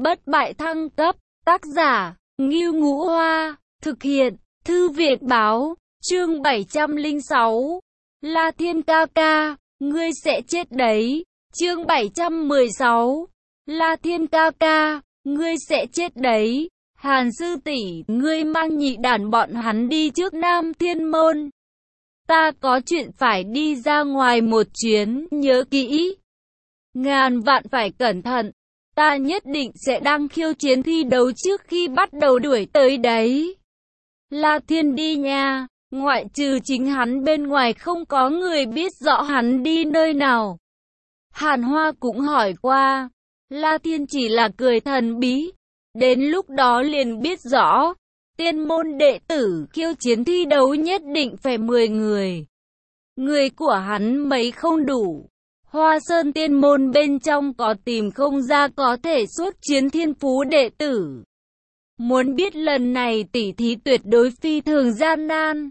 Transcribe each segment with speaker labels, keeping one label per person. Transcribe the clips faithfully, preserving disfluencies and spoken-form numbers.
Speaker 1: Bất bại thăng cấp, tác giả, Ngưu Ngũ Hoa, thực hiện, Thư viện báo, chương bảy trăm lẻ sáu, La Thiên ca ca, ngươi sẽ chết đấy, chương bảy trăm mười sáu, La Thiên ca ca, ngươi sẽ chết đấy, Hàn sư tỷ, ngươi mang nhị đàn bọn hắn đi trước Nam Thiên Môn. Ta có chuyện phải đi ra ngoài một chuyến, nhớ kỹ. Ngàn vạn phải cẩn thận. Ta nhất định sẽ đang khiêu chiến thi đấu trước khi bắt đầu đuổi tới đấy. La Thiên đi nha, ngoại trừ chính hắn bên ngoài không có người biết rõ hắn đi nơi nào. Hàn Hoa cũng hỏi qua, La Thiên chỉ là cười thần bí. Đến lúc đó liền biết rõ, tiên môn đệ tử khiêu chiến thi đấu nhất định phải mười người. Người của hắn mấy không đủ. Hoa Sơn tiên môn bên trong có tìm không ra có thể xuất chiến thiên phú đệ tử. Muốn biết lần này tỷ thí tuyệt đối phi thường gian nan.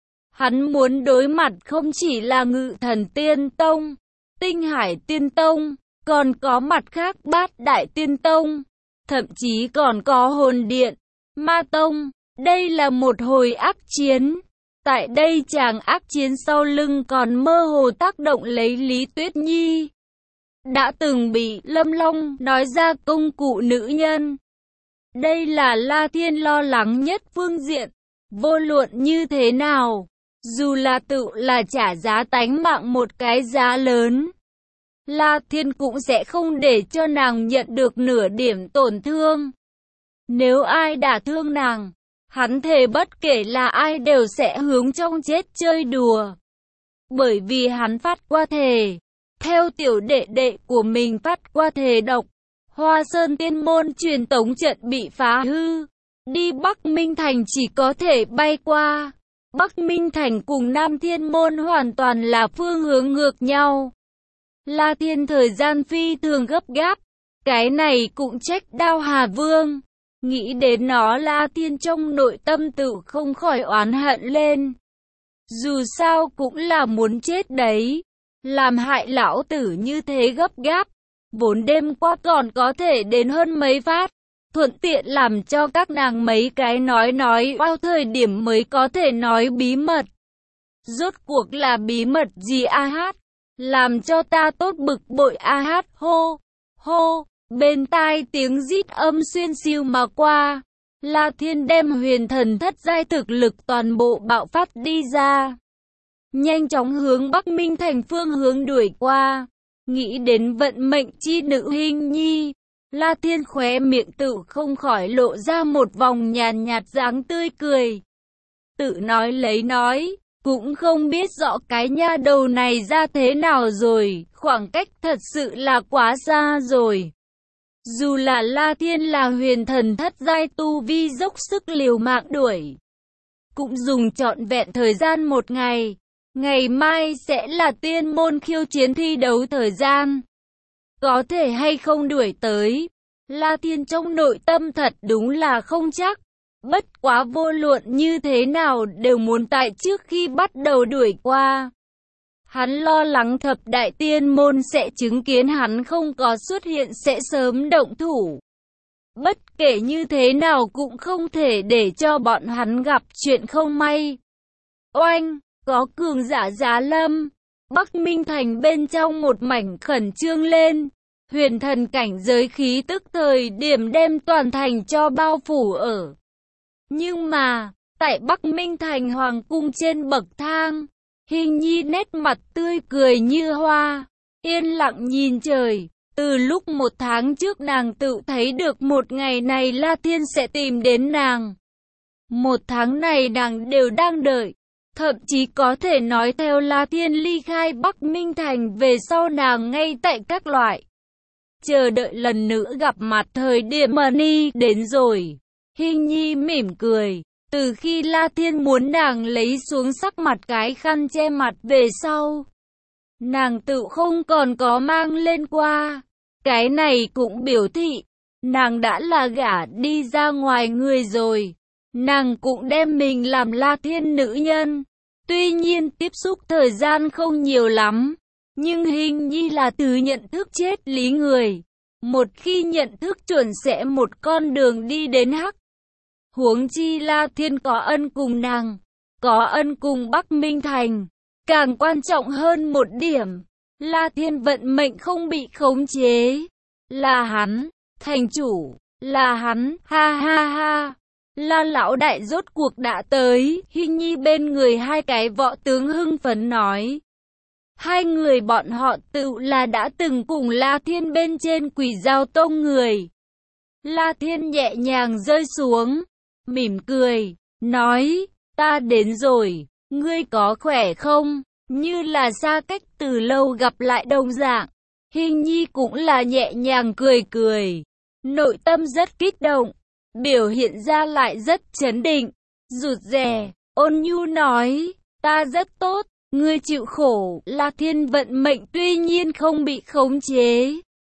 Speaker 1: Hắn muốn đối mặt không chỉ là Ngự Thần Tiên Tông, Tinh Hải Tiên Tông, còn có mặt khác Bát Đại Tiên Tông, thậm chí còn có Hồn Điện, Ma Tông. Đây là một hồi ác chiến. Tại đây chàng ác chiến sau lưng còn mơ hồ tác động lấy Lý Tuyết Nhi. Đã từng bị Lâm Long nói ra công cụ nữ nhân. Đây là La Thiên lo lắng nhất phương diện. Vô luận như thế nào, dù là tự là trả giá tánh mạng một cái giá lớn, La Thiên cũng sẽ không để cho nàng nhận được nửa điểm tổn thương. Nếu ai đả thương nàng, hắn thề bất kể là ai đều sẽ hướng trong chết chơi đùa. Bởi vì hắn phát qua thề, theo tiểu đệ đệ của mình phát qua thề độc, Hoa Sơn tiên môn truyền tống trận bị phá hư. Đi Bắc Minh Thành chỉ có thể bay qua. Bắc Minh Thành cùng Nam Thiên môn hoàn toàn là phương hướng ngược nhau. La Thiên thời gian phi thường gấp gáp. Cái này cũng trách Đao Hà Vương. Nghĩ đến nó, La Thiên trong nội tâm tự không khỏi oán hận lên. Dù sao cũng là muốn chết đấy. Làm hại lão tử như thế gấp gáp. Vốn đêm qua còn có thể đến hơn mấy phát. Thuận tiện làm cho các nàng mấy cái nói nói vào thời điểm mới có thể nói bí mật. Rốt cuộc là bí mật gì a hát? Làm cho ta tốt bực bội a hát, hô, hô. Bên tai tiếng rít âm xuyên siêu mà qua. La Thiên đem huyền thần thất giai thực lực toàn bộ bạo phát đi ra. Nhanh chóng hướng Bắc Minh Thành phương hướng đuổi qua. Nghĩ đến vận mệnh chi nữ Hình Nhi, La Thiên khóe miệng tự không khỏi lộ ra một vòng nhàn nhạt dáng tươi cười. Tự nói lấy nói, cũng không biết rõ cái nha đầu này ra thế nào rồi, khoảng cách thật sự là quá xa rồi. Dù là La Thiên là huyền thần thất giai tu vi dốc sức liều mạng đuổi, cũng dùng trọn vẹn thời gian một ngày. Ngày mai sẽ là tiên môn khiêu chiến thi đấu thời gian. Có thể hay không đuổi tới, La Thiên trong nội tâm thật đúng là không chắc. Bất quá vô luận như thế nào đều muốn tại trước khi bắt đầu đuổi qua. Hắn lo lắng thập đại tiên môn sẽ chứng kiến hắn không có xuất hiện sẽ sớm động thủ. Bất kể như thế nào cũng không thể để cho bọn hắn gặp chuyện không may. Oanh! Có cường giả giá lâm. Bắc Minh Thành bên trong một mảnh khẩn trương lên. Huyền thần cảnh giới khí tức thời điểm đem toàn thành cho bao phủ ở. Nhưng mà, tại Bắc Minh Thành hoàng cung trên bậc thang, Hình Nhi nét mặt tươi cười như hoa, yên lặng nhìn trời. Từ lúc một tháng trước nàng tự thấy được một ngày này La Thiên sẽ tìm đến nàng. Một tháng này nàng đều đang đợi. Thậm chí có thể nói theo La Thiên ly khai Bắc Minh Thành về sau nàng ngay tại các loại. Chờ đợi lần nữa gặp mặt thời điểm Money đến rồi. Hình Nhi mỉm cười. Từ khi La Thiên muốn nàng lấy xuống sắc mặt cái khăn che mặt về sau, nàng tự không còn có mang lên qua. Cái này cũng biểu thị, nàng đã là gả đi ra ngoài người rồi. Nàng cũng đem mình làm La Thiên nữ nhân. Tuy nhiên tiếp xúc thời gian không nhiều lắm, nhưng Hình Nhi là từ nhận thức chết lý người. một khi nhận thức chuẩn sẽ một con đường đi đến hắc. Huống chi La Thiên có ân cùng nàng, có ân cùng Bắc Minh Thành. Càng quan trọng hơn một điểm, La Thiên vận mệnh không bị khống chế. Là hắn, thành chủ, là hắn, ha ha ha. La lão đại rốt cuộc đã tới, Hinh Nhi bên người hai cái võ tướng hưng phấn nói. Hai người bọn họ tự là đã từng cùng La Thiên bên trên Quỷ Dao Tông người. La Thiên nhẹ nhàng rơi xuống, mỉm cười, nói, ta đến rồi, ngươi có khỏe không? Như là xa cách từ lâu gặp lại đồng dạng. Hinh Nhi cũng là nhẹ nhàng cười cười, nội tâm rất kích động, biểu hiện ra lại rất chấn định, rụt rè, ôn nhu nói, ta rất tốt, ngươi chịu khổ. La Thiên vận mệnh tuy nhiên không bị khống chế,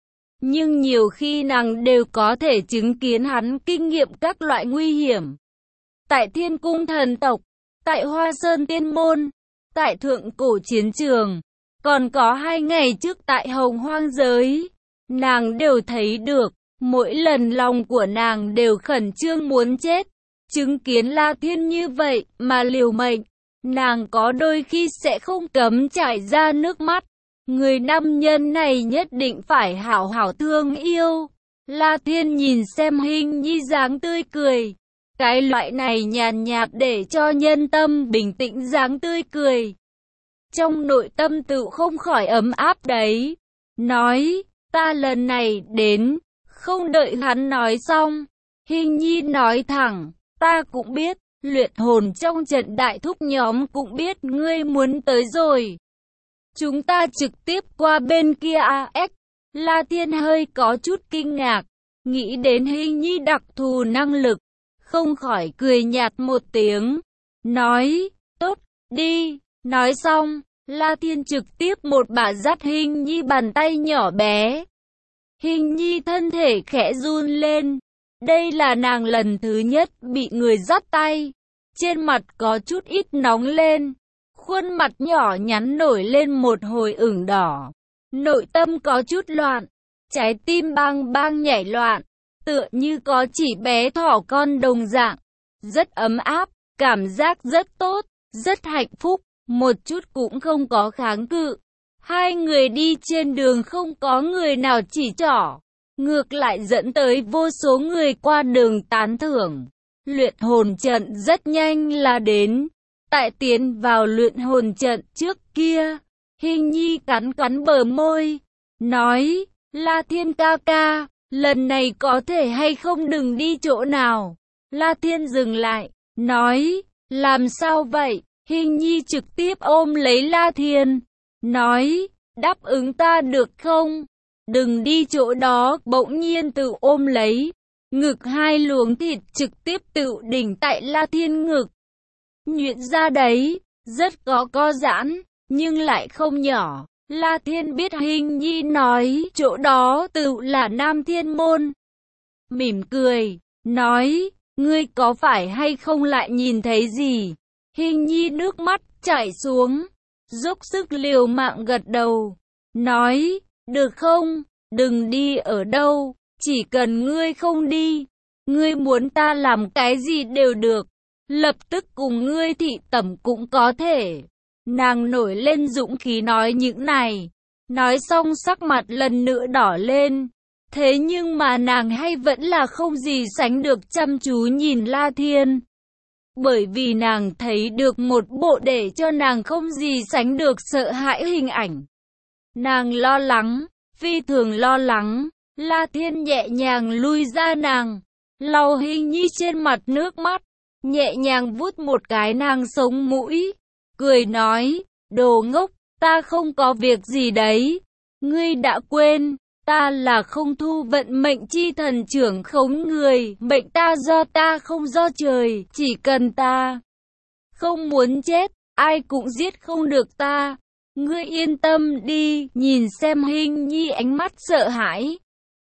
Speaker 1: nhưng nhiều khi nàng đều có thể chứng kiến hắn kinh nghiệm các loại nguy hiểm. Tại Thiên Cung thần tộc, tại Hoa Sơn Tiên Môn, tại Thượng Cổ Chiến Trường, còn có hai ngày trước tại Hồng Hoang Giới, nàng đều thấy được, mỗi lần lòng của nàng đều khẩn trương muốn chết. Chứng kiến La Thiên như vậy mà liều mệnh, nàng có đôi khi sẽ không cấm chảy ra nước mắt. Người nam nhân này nhất định phải hảo hảo thương yêu. La Thiên nhìn xem Hinh Nhi dáng tươi cười, cái loại này nhàn nhạt để cho nhân tâm bình tĩnh dáng tươi cười, trong nội tâm tự không khỏi ấm áp đấy. Nói, ta lần này đến. Không đợi hắn nói xong, Hinh Nhi nói thẳng, ta cũng biết, luyện hồn trong trận đại thúc nhóm cũng biết ngươi muốn tới rồi. Chúng ta trực tiếp qua bên kia a ếch. La Thiên hơi có chút kinh ngạc, nghĩ đến Hinh Nhi đặc thù năng lực, không khỏi cười nhạt một tiếng, nói, tốt, đi. Nói xong, La Thiên trực tiếp một bà dắt Hinh Nhi bàn tay nhỏ bé. Hinh Nhi thân thể khẽ run lên, đây là nàng lần thứ nhất bị người dắt tay, trên mặt có chút ít nóng lên, khuôn mặt nhỏ nhắn nổi lên một hồi ửng đỏ, nội tâm có chút loạn, trái tim bang bang nhảy loạn, tựa như có chỉ bé thỏ con đồng dạng, rất ấm áp, cảm giác rất tốt, rất hạnh phúc, một chút cũng không có kháng cự. Hai người đi trên đường không có người nào chỉ trỏ, ngược lại dẫn tới vô số người qua đường tán thưởng. Luyện hồn trận rất nhanh là đến. Tại tiến vào luyện hồn trận trước kia, Hinh Nhi cắn cắn bờ môi, nói, La Thiên ca ca, lần này có thể hay không đừng đi chỗ nào. La Thiên dừng lại, nói, làm sao vậy? Hinh Nhi trực tiếp ôm lấy La Thiên, nói, đáp ứng ta được không? Đừng đi chỗ đó. Bỗng nhiên tự ôm lấy, ngực hai luồng thịt trực tiếp tự đỉnh tại La Thiên ngực. Nhuyễn ra đấy, rất có co giãn, nhưng lại không nhỏ. La Thiên biết Hinh Nhi nói chỗ đó tự là Nam Thiên Môn. Mỉm cười, nói, ngươi có phải hay không lại nhìn thấy gì? Hinh Nhi nước mắt chảy xuống, dốc sức liều mạng gật đầu, nói, được không, đừng đi ở đâu, chỉ cần ngươi không đi, ngươi muốn ta làm cái gì đều được, lập tức cùng ngươi thị tẩm cũng có thể. Nàng nổi lên dũng khí nói những này, nói xong sắc mặt lần nữa đỏ lên, thế nhưng mà nàng hay vẫn là không gì sánh được chăm chú nhìn La Thiên. Bởi vì nàng thấy được một bộ để cho nàng không gì sánh được sợ hãi hình ảnh. Nàng lo lắng, phi thường lo lắng. La Thiên nhẹ nhàng lui ra nàng, lau Hinh Nhi trên mặt nước mắt, nhẹ nhàng vuốt một cái nàng sống mũi, cười nói, đồ ngốc, ta không có việc gì đấy. Ngươi đã quên, ta là không thu vận mệnh chi thần trưởng khống người, mệnh ta do ta không do trời, chỉ cần ta không muốn chết, ai cũng giết không được ta. Ngươi yên tâm đi. Nhìn xem Hinh Nhi ánh mắt sợ hãi,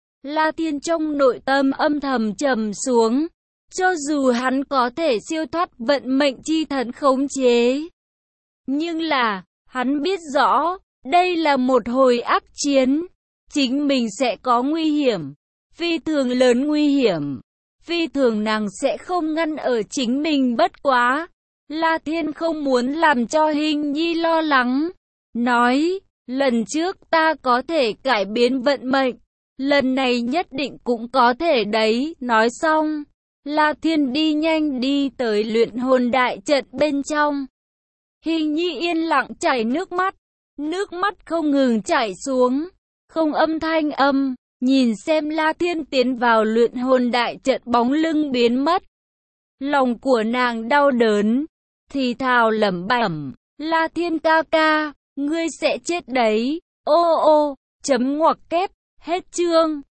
Speaker 1: La Thiên trong nội tâm âm thầm trầm xuống. Cho dù hắn có thể siêu thoát vận mệnh chi thần khống chế, nhưng là, hắn biết rõ, đây là một hồi ác chiến. chính mình sẽ có nguy hiểm, phi thường lớn nguy hiểm, phi thường nàng sẽ không ngăn ở chính mình bất quá. La Thiên không muốn làm cho Hình Nhi lo lắng, nói, lần trước ta có thể cải biến vận mệnh, lần này nhất định cũng có thể đấy. Nói xong, La Thiên đi nhanh đi tới luyện hồn đại trận bên trong. Hình Nhi yên lặng chảy nước mắt, nước mắt không ngừng chảy xuống, không âm thanh âm, nhìn xem La Thiên tiến vào luyện hồn đại trận bóng lưng biến mất. Lòng của nàng đau đớn, thì thào lẩm bẩm, La Thiên ca ca, ngươi sẽ chết đấy, ô ô, chấm ngoặc kép, hết chương.